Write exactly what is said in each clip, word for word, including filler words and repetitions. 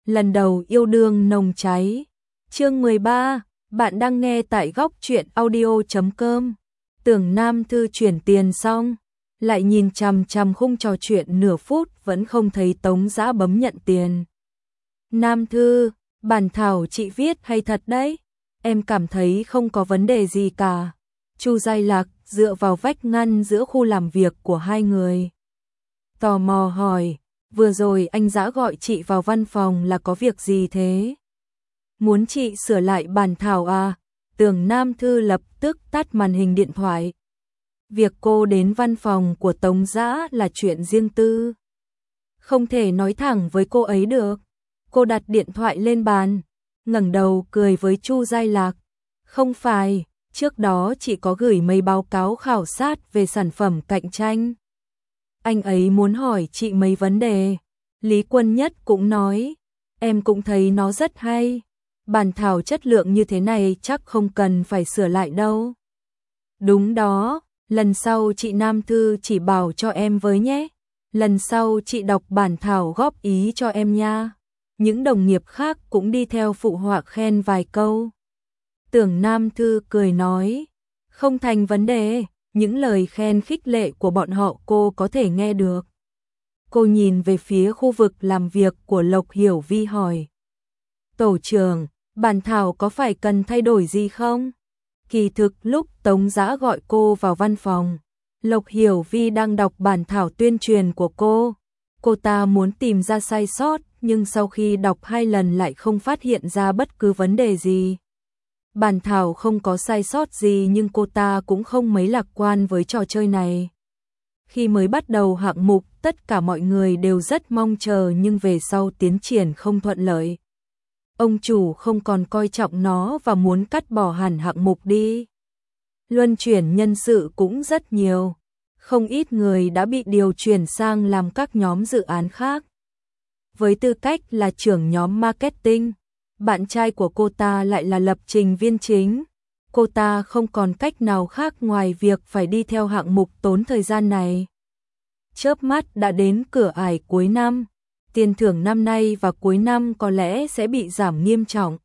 lần đầu yêu đương nồng cháy. Chương mười ba, bạn đang nghe tại góc truyện audio chấm com. Tưởng Nam Thư chuyển tiền xong, lại nhìn chằm chằm khung trò chuyện nửa phút vẫn không thấy Tống Dã bấm nhận tiền. Nam Thư, bản thảo chị viết hay thật đấy, em cảm thấy không có vấn đề gì cả. Chu Giai Lạc dựa vào vách ngăn giữa khu làm việc của hai người. Tò mò hỏi, vừa rồi anh Dã gọi chị vào văn phòng là có việc gì thế? Muốn chị sửa lại bản thảo à? Tưởng Nam Thư lập tức tắt màn hình điện thoại. Việc cô đến văn phòng của Tống Dã là chuyện riêng tư, không thể nói thẳng với cô ấy được. Cô đặt điện thoại lên bàn, ngẩng đầu cười với Chu Giai Lạc. Không phải, trước đó chị có gửi mấy báo cáo khảo sát về sản phẩm cạnh tranh. Anh ấy muốn hỏi chị mấy vấn đề. Lý Quân Nhất cũng nói, em cũng thấy nó rất hay. Bản thảo chất lượng như thế này chắc không cần phải sửa lại đâu. Đúng đó, lần sau chị Nam Thư chỉ bảo cho em với nhé. Lần sau chị đọc bản thảo góp ý cho em nha. Những đồng nghiệp khác cũng đi theo phụ họa khen vài câu. Tưởng Nam Thư cười nói, không thành vấn đề, những lời khen khích lệ của bọn họ cô có thể nghe được. Cô nhìn về phía khu vực làm việc của Lộc Hiểu Vi hỏi, tổ trưởng, bản thảo có phải cần thay đổi gì không? Kỳ thực lúc Tống Dã gọi cô vào văn phòng, Lộc Hiểu Vi đang đọc bản thảo tuyên truyền của cô. Cô ta muốn tìm ra sai sót, nhưng sau khi đọc hai lần lại không phát hiện ra bất cứ vấn đề gì. Bản thảo không có sai sót gì nhưng cô ta cũng không mấy lạc quan với trò chơi này. Khi mới bắt đầu hạng mục, tất cả mọi người đều rất mong chờ nhưng về sau tiến triển không thuận lợi. Ông chủ không còn coi trọng nó và muốn cắt bỏ hẳn hạng mục đi. Luân chuyển nhân sự cũng rất nhiều. Không ít người đã bị điều chuyển sang làm các nhóm dự án khác. Với tư cách là trưởng nhóm marketing, bạn trai của cô ta lại là lập trình viên chính. Cô ta không còn cách nào khác ngoài việc phải đi theo hạng mục tốn thời gian này. Chớp mắt đã đến cửa ải cuối năm. Tiền thưởng năm nay và cuối năm có lẽ sẽ bị giảm nghiêm trọng.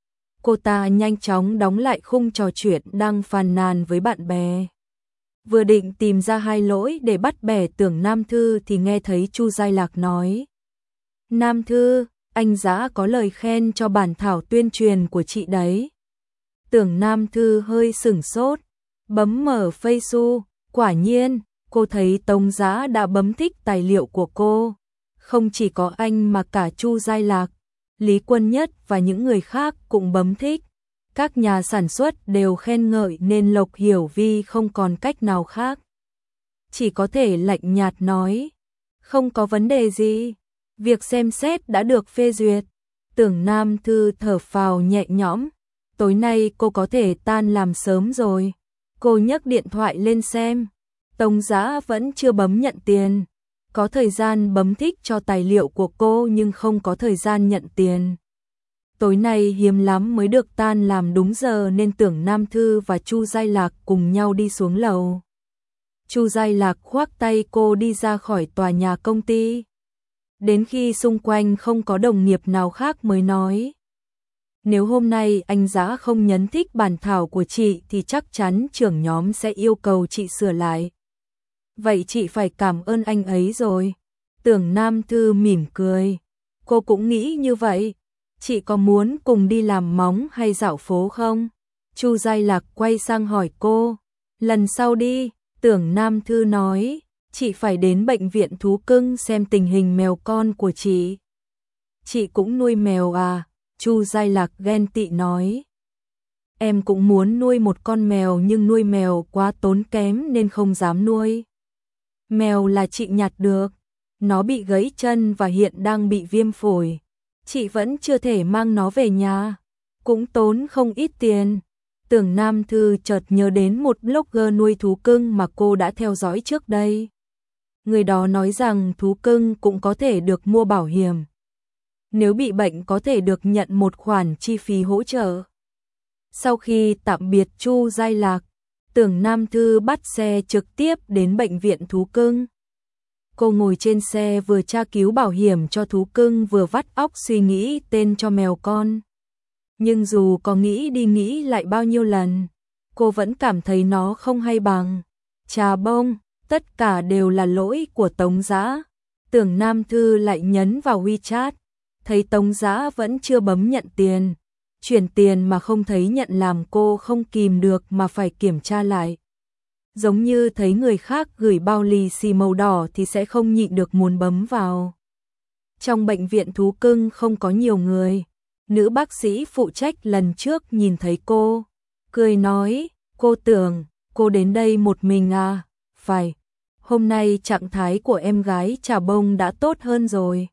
Cô ta nhanh chóng đóng lại khung trò chuyện đang phàn nàn với bạn bè. Vừa định tìm ra hai lỗi để bắt bẻ Tưởng Nam Thư thì nghe thấy Chu Giai Lạc nói, Nam Thư, anh Dã có lời khen cho bản thảo tuyên truyền của chị đấy. Tưởng Nam Thư hơi sửng sốt, bấm mở Facebook, quả nhiên, cô thấy Tống Dã đã bấm thích tài liệu của cô. Không chỉ có anh mà cả Chu Giai Lạc, Lý Quân Nhất và những người khác cũng bấm thích. Các nhà sản xuất đều khen ngợi nên Lộc Hiểu Vi không còn cách nào khác. Chỉ có thể lạnh nhạt nói, không có vấn đề gì, việc xem xét đã được phê duyệt. Tưởng Nam Thư thở phào nhẹ nhõm, tối nay cô có thể tan làm sớm rồi. Cô nhấc điện thoại lên xem, Tống Dã vẫn chưa bấm nhận tiền. Có thời gian bấm thích cho tài liệu của cô nhưng không có thời gian nhận tiền. Tối nay hiếm lắm mới được tan làm đúng giờ nên Tưởng Nam Thư và Chu Giai Lạc cùng nhau đi xuống lầu. Chu Giai Lạc khoác tay cô đi ra khỏi tòa nhà công ty. Đến khi xung quanh không có đồng nghiệp nào khác mới nói, nếu hôm nay anh Dã không nhấn thích bản thảo của chị thì chắc chắn trưởng nhóm sẽ yêu cầu chị sửa lại. Vậy chị phải cảm ơn anh ấy rồi. Tưởng Nam Thư mỉm cười. Cô cũng nghĩ như vậy. Chị có muốn cùng đi làm móng hay dạo phố không? Chu Giai Lạc quay sang hỏi cô. Lần sau đi, Tưởng Nam Thư nói, chị phải đến bệnh viện thú cưng xem tình hình mèo con của chị. Chị cũng nuôi mèo à? Chu Giai Lạc ghen tị nói. Em cũng muốn nuôi một con mèo nhưng nuôi mèo quá tốn kém nên không dám nuôi. Mèo là chị nhặt được, nó bị gãy chân và hiện đang bị viêm phổi. Chị vẫn chưa thể mang nó về nhà, cũng tốn không ít tiền. Tưởng Nam Thư chợt nhớ đến một blogger nuôi thú cưng mà cô đã theo dõi trước đây. Người đó nói rằng thú cưng cũng có thể được mua bảo hiểm. Nếu bị bệnh có thể được nhận một khoản chi phí hỗ trợ. Sau khi tạm biệt Chu Giai Lạc, Tưởng Nam Thư bắt xe trực tiếp đến bệnh viện thú cưng. Cô ngồi trên xe vừa tra cứu bảo hiểm cho thú cưng vừa vắt óc suy nghĩ tên cho mèo con. Nhưng dù có nghĩ đi nghĩ lại bao nhiêu lần, cô vẫn cảm thấy nó không hay bằng Trà Bông. Tất cả đều là lỗi của Tống Dã. Tưởng Nam Thư lại nhấn vào WeChat, thấy Tống Dã vẫn chưa bấm nhận tiền. Chuyển tiền mà không thấy nhận làm cô không kìm được mà phải kiểm tra lại. Giống như thấy người khác gửi bao lì xì màu đỏ thì sẽ không nhịn được muốn bấm vào. Trong bệnh viện thú cưng không có nhiều người. Nữ bác sĩ phụ trách lần trước nhìn thấy cô, cười nói, cô tưởng cô đến đây một mình à? Phải, hôm nay trạng thái của em gái Trà Bông đã tốt hơn rồi.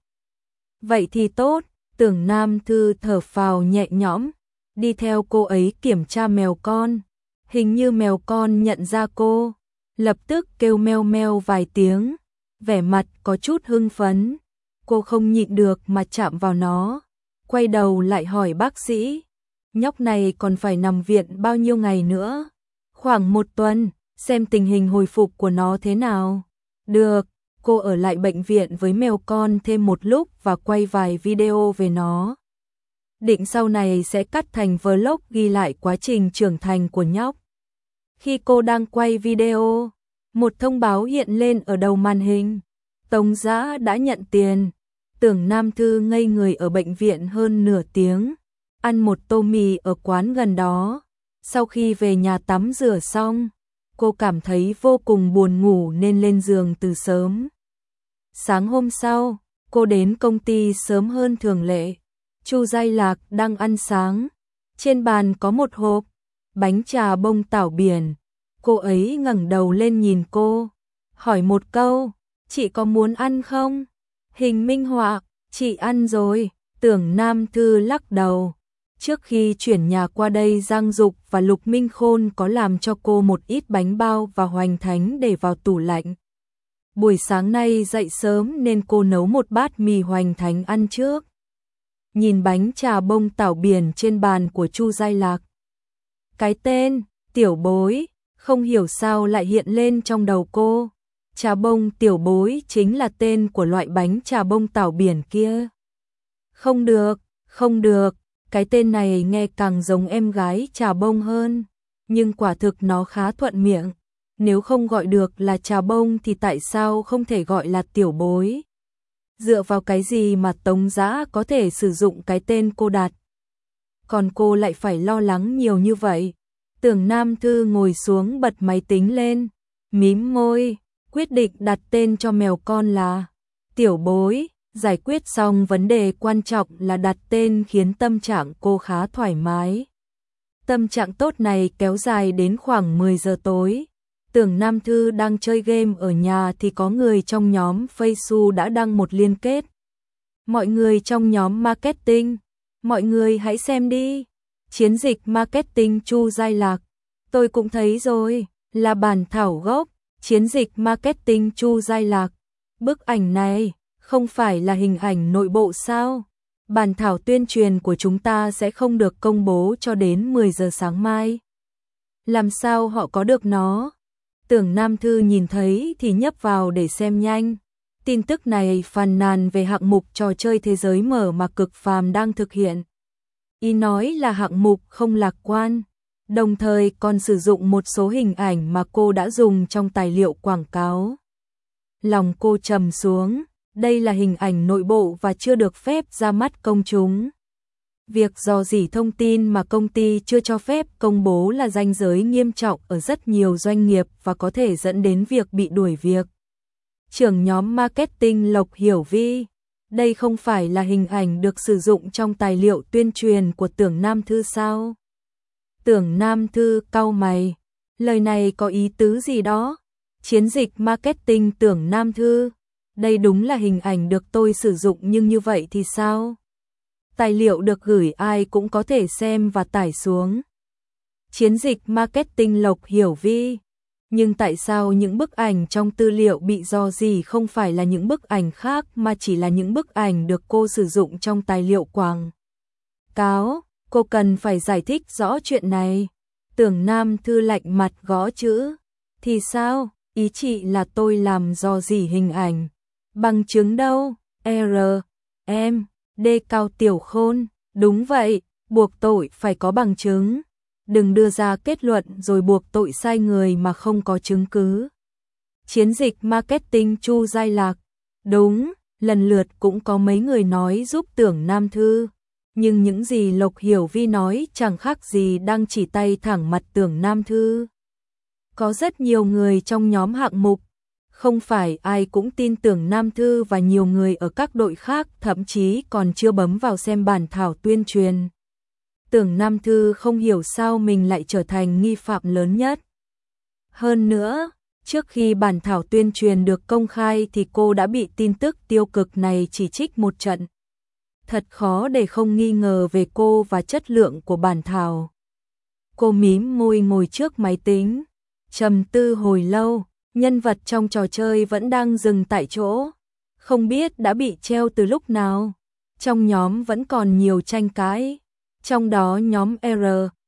Vậy thì tốt. Tưởng Nam Thư thở phào nhẹ nhõm, đi theo cô ấy kiểm tra mèo con. Hình như mèo con nhận ra cô, lập tức kêu meo meo vài tiếng, vẻ mặt có chút hưng phấn. Cô không nhịn được mà chạm vào nó, quay đầu lại hỏi bác sĩ, nhóc này còn phải nằm viện bao nhiêu ngày nữa? Khoảng một tuần, xem tình hình hồi phục của nó thế nào. Được, cô ở lại bệnh viện với mèo con thêm một lúc và quay vài video về nó. Định sau này sẽ cắt thành vlog ghi lại quá trình trưởng thành của nhóc. Khi cô đang quay video, một thông báo hiện lên ở đầu màn hình. Tống Dã đã nhận tiền. Tưởng Nam Thư ngây người ở bệnh viện hơn nửa tiếng, ăn một tô mì ở quán gần đó. Sau khi về nhà tắm rửa xong, cô cảm thấy vô cùng buồn ngủ nên lên giường từ sớm. Sáng hôm sau, cô đến công ty sớm hơn thường lệ. Chu Giai Lạc đang ăn sáng. Trên bàn có một hộp bánh trà bông tảo biển. Cô ấy ngẩng đầu lên nhìn cô, hỏi một câu, chị có muốn ăn không? Hình minh họa, chị ăn rồi. Tưởng Nam Thư lắc đầu. Trước khi chuyển nhà qua đây Giang Dục và Lục Minh Khôn có làm cho cô một ít bánh bao và hoành thánh để vào tủ lạnh. Buổi sáng nay dậy sớm nên cô nấu một bát mì hoành thánh ăn trước. Nhìn bánh trà bông tảo biển trên bàn của Chu Giai Lạc, cái tên Tiểu Bối không hiểu sao lại hiện lên trong đầu cô. Trà bông Tiểu Bối chính là tên của loại bánh trà bông tảo biển kia. Không được, không được, cái tên này nghe càng giống em gái Trà Bông hơn, nhưng quả thực nó khá thuận miệng. Nếu không gọi được là Trà Bông thì tại sao không thể gọi là Tiểu Bối? Dựa vào cái gì mà Tống Dã có thể sử dụng cái tên cô đặt? Còn cô lại phải lo lắng nhiều như vậy. Tưởng Nam Thư ngồi xuống bật máy tính lên, mím môi, quyết định đặt tên cho mèo con là Tiểu Bối. Giải quyết xong vấn đề quan trọng là đặt tên khiến tâm trạng cô khá thoải mái. Tâm trạng tốt này kéo dài đến khoảng mười giờ tối. Tưởng Nam Thư đang chơi game ở nhà thì có người trong nhóm Facebook đã đăng một liên kết. Mọi người trong nhóm marketing, mọi người hãy xem đi. Chiến dịch marketing Chu Giai Lạc. Tôi cũng thấy rồi, là bản thảo gốc, chiến dịch marketing Chu Giai Lạc. Bức ảnh này không phải là hình ảnh nội bộ sao? Bản thảo tuyên truyền của chúng ta sẽ không được công bố cho đến mười giờ sáng mai. Làm sao họ có được nó? Tưởng Nam Thư nhìn thấy thì nhấp vào để xem nhanh. Tin tức này phàn nàn về hạng mục trò chơi thế giới mở mà Cực Phàm đang thực hiện. Ý nói là hạng mục không lạc quan, đồng thời còn sử dụng một số hình ảnh mà cô đã dùng trong tài liệu quảng cáo. Lòng cô trầm xuống. Đây là hình ảnh nội bộ và chưa được phép ra mắt công chúng. Việc rò rỉ thông tin mà công ty chưa cho phép công bố là ranh giới nghiêm trọng ở rất nhiều doanh nghiệp và có thể dẫn đến việc bị đuổi việc. Trưởng nhóm marketing Lộc Hiểu Vi, đây không phải là hình ảnh được sử dụng trong tài liệu tuyên truyền của Tưởng Nam Thư sao? Tưởng Nam Thư cau mày, lời này có ý tứ gì đó? Chiến dịch marketing Tưởng Nam Thư. Đây đúng là hình ảnh được tôi sử dụng nhưng như vậy thì sao? Tài liệu được gửi ai cũng có thể xem và tải xuống. Chiến dịch marketing Lộc Hiểu Vi. Nhưng tại sao những bức ảnh trong tư liệu bị rò rỉ không phải là những bức ảnh khác mà chỉ là những bức ảnh được cô sử dụng trong tài liệu quảng cáo? Cô cần phải giải thích rõ chuyện này. Tưởng Nam Thư lạnh mặt gõ chữ. Thì sao? ý chị là tôi làm dò dỉ hình ảnh. Bằng chứng đâu? R, M, D Cao Tiểu Khôn, đúng vậy, buộc tội phải có bằng chứng. Đừng đưa ra kết luận rồi buộc tội sai người mà không có chứng cứ. Chiến dịch marketing Chu Giai Lạc, đúng, lần lượt cũng có mấy người nói giúp Tưởng Nam Thư. Nhưng những gì Lộc Hiểu Vi nói chẳng khác gì đang chỉ tay thẳng mặt Tưởng Nam Thư. Có rất nhiều người trong nhóm hạng mục, không phải ai cũng tin Tưởng Nam Thư và nhiều người ở các đội khác thậm chí còn chưa bấm vào xem bản thảo tuyên truyền. Tưởng Nam Thư không hiểu sao mình lại trở thành nghi phạm lớn nhất. Hơn nữa, trước khi bản thảo tuyên truyền được công khai thì cô đã bị tin tức tiêu cực này chỉ trích một trận. Thật khó để không nghi ngờ về cô và chất lượng của bản thảo. Cô mím môi ngồi trước máy tính, trầm tư hồi lâu, nhân vật trong trò chơi vẫn đang dừng tại chỗ, không biết đã bị treo từ lúc nào. Trong nhóm vẫn còn nhiều tranh cãi, trong đó nhóm R,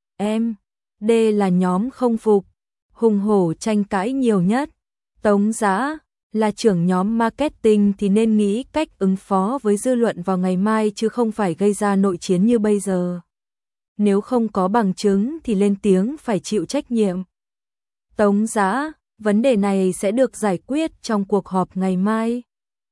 M, D là nhóm không phục, hùng hổ tranh cãi nhiều nhất. Tống Dã là trưởng nhóm marketing thì nên nghĩ cách ứng phó với dư luận vào ngày mai chứ không phải gây ra nội chiến như bây giờ. Nếu không có bằng chứng thì lên tiếng phải chịu trách nhiệm. Tống Dã, vấn đề này sẽ được giải quyết trong cuộc họp ngày mai.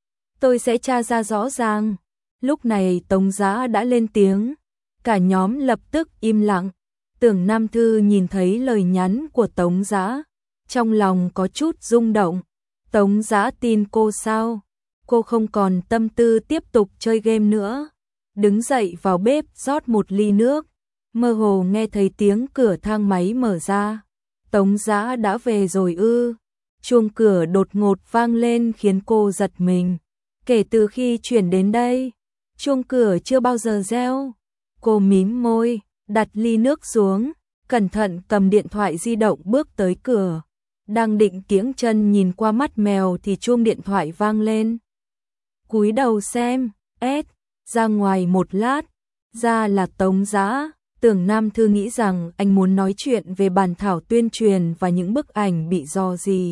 Tôi sẽ tra ra rõ ràng. Lúc này Tống Dã đã lên tiếng, cả nhóm lập tức im lặng. Tưởng Nam Thư nhìn thấy lời nhắn của Tống Dã, trong lòng có chút rung động. Tống Dã tin cô sao? Cô không còn tâm tư tiếp tục chơi game nữa. Đứng dậy vào bếp rót một ly nước, mơ hồ nghe thấy tiếng cửa thang máy mở ra. Tống Dã đã về rồi ư? Chuông cửa đột ngột vang lên khiến cô giật mình. Kể từ khi chuyển đến đây, chuông cửa chưa bao giờ reo. Cô mím môi, đặt ly nước xuống, cẩn thận cầm điện thoại di động bước tới cửa. Đang định kiễng chân nhìn qua mắt mèo thì chuông điện thoại vang lên. Cúi đầu xem, S, ra ngoài một lát, ra là Tống Dã. Tưởng Nam Thư nghĩ rằng anh muốn nói chuyện về bản thảo tuyên truyền và những bức ảnh bị rò rỉ.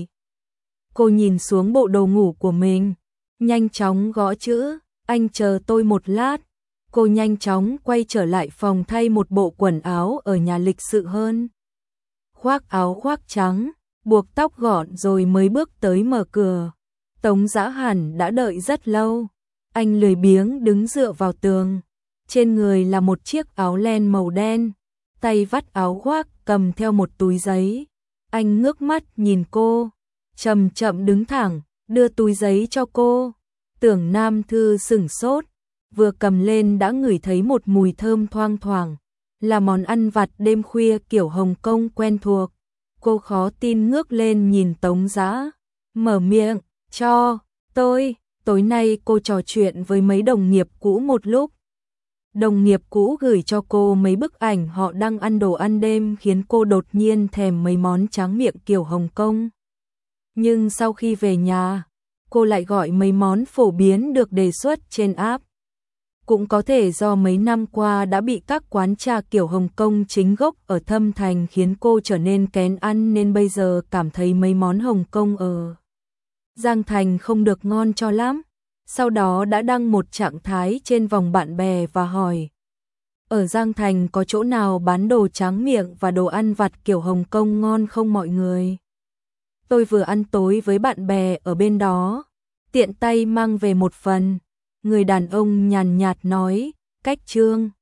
Cô nhìn xuống bộ đồ ngủ của mình, nhanh chóng gõ chữ, anh chờ tôi một lát. Cô nhanh chóng quay trở lại phòng thay một bộ quần áo ở nhà lịch sự hơn. Khoác áo khoác trắng, buộc tóc gọn rồi mới bước tới mở cửa. Tống Dã hẳn đã đợi rất lâu. Anh lười biếng đứng dựa vào tường. Trên người là một chiếc áo len màu đen, tay vắt áo khoác cầm theo một túi giấy. Anh ngước mắt nhìn cô, chậm chậm đứng thẳng, đưa túi giấy cho cô. Tưởng Nam Thư sửng sốt, vừa cầm lên đã ngửi thấy một mùi thơm thoang thoảng, là món ăn vặt đêm khuya kiểu Hồng Kông quen thuộc. Cô khó tin ngước lên nhìn Tống Dã, mở miệng, cho tôi. Tối nay cô trò chuyện với mấy đồng nghiệp cũ một lúc. Đồng nghiệp cũ gửi cho cô mấy bức ảnh họ đang ăn đồ ăn đêm khiến cô đột nhiên thèm mấy món tráng miệng kiểu Hồng Kông. Nhưng sau khi về nhà, cô lại gọi mấy món phổ biến được đề xuất trên app. Cũng có thể do mấy năm qua đã bị các quán trà kiểu Hồng Kông chính gốc ở Thâm Thành khiến cô trở nên kén ăn nên bây giờ cảm thấy mấy món Hồng Kông ở Giang Thành không được ngon cho lắm. Sau đó đã đăng một trạng thái trên vòng bạn bè và hỏi: ở Giang Thành có chỗ nào bán đồ tráng miệng và đồ ăn vặt kiểu Hồng Kông ngon không mọi người? Tôi vừa ăn tối với bạn bè ở bên đó, tiện tay mang về một phần. Người đàn ông nhàn nhạt nói, cách Trương.